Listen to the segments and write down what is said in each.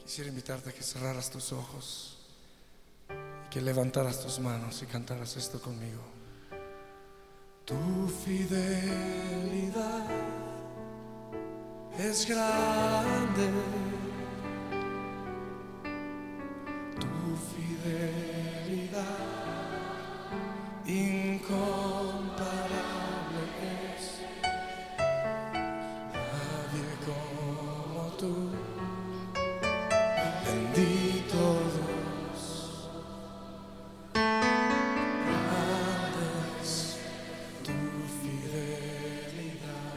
Quisiera invitarte a que cerraras tus ojos y que levantaras tus manos y cantaras esto conmigo. Tu fidelidad es grande, tu fidelidad incomparable es. Nadie como tú, bendito Dios. Grande es tu fidelidad,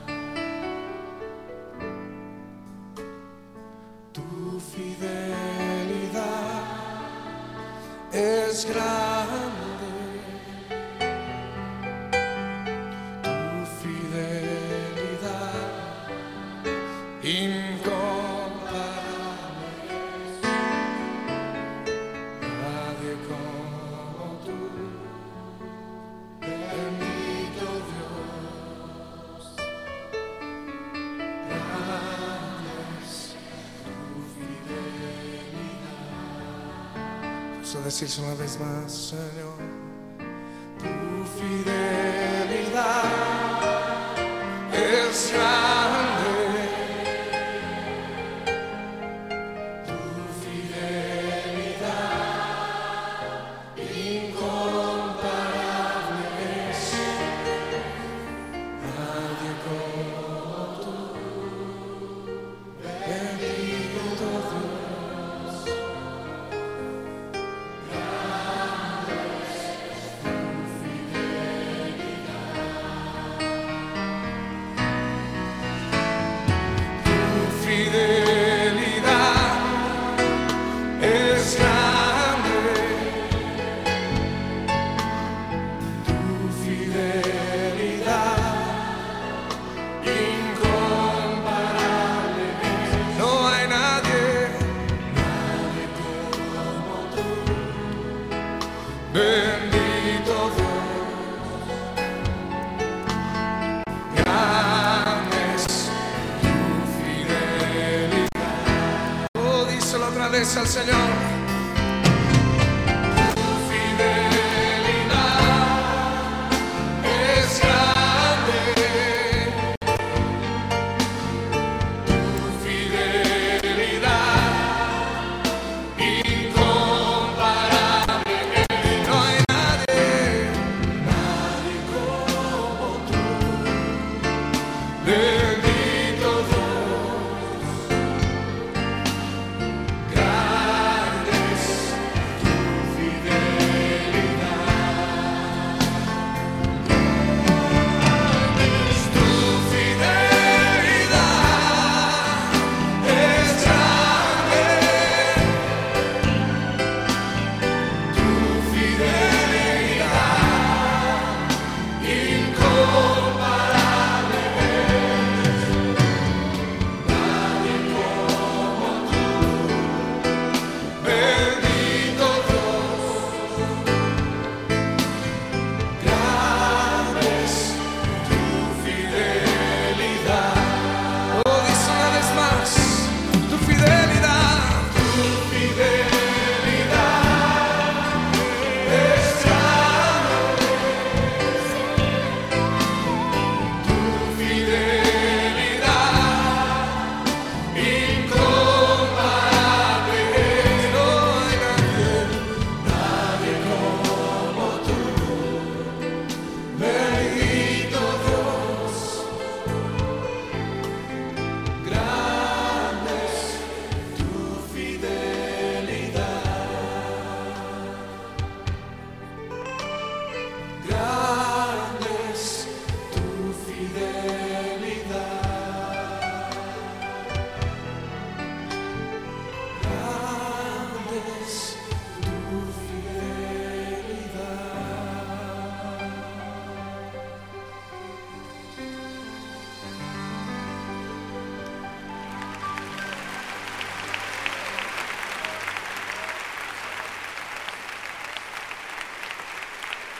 tu fidelidad es grande, tu fidelidad incomparable es. Nadie como tú, bendito Dios. Grande es tu fidelidad. Vamos a decirse una vez más, Señor. Tu fidelidad es grande, tu fidelidad incomparable es. Nadie como tú, bendito Dios. Grande es tu fidelidad. Tu fidelidad es grande, tu fidelidad incomparable es. No hay nadie como tú, bendito Dios. Grande es tu fidelidad. Oh, díselo otra vez al Señor.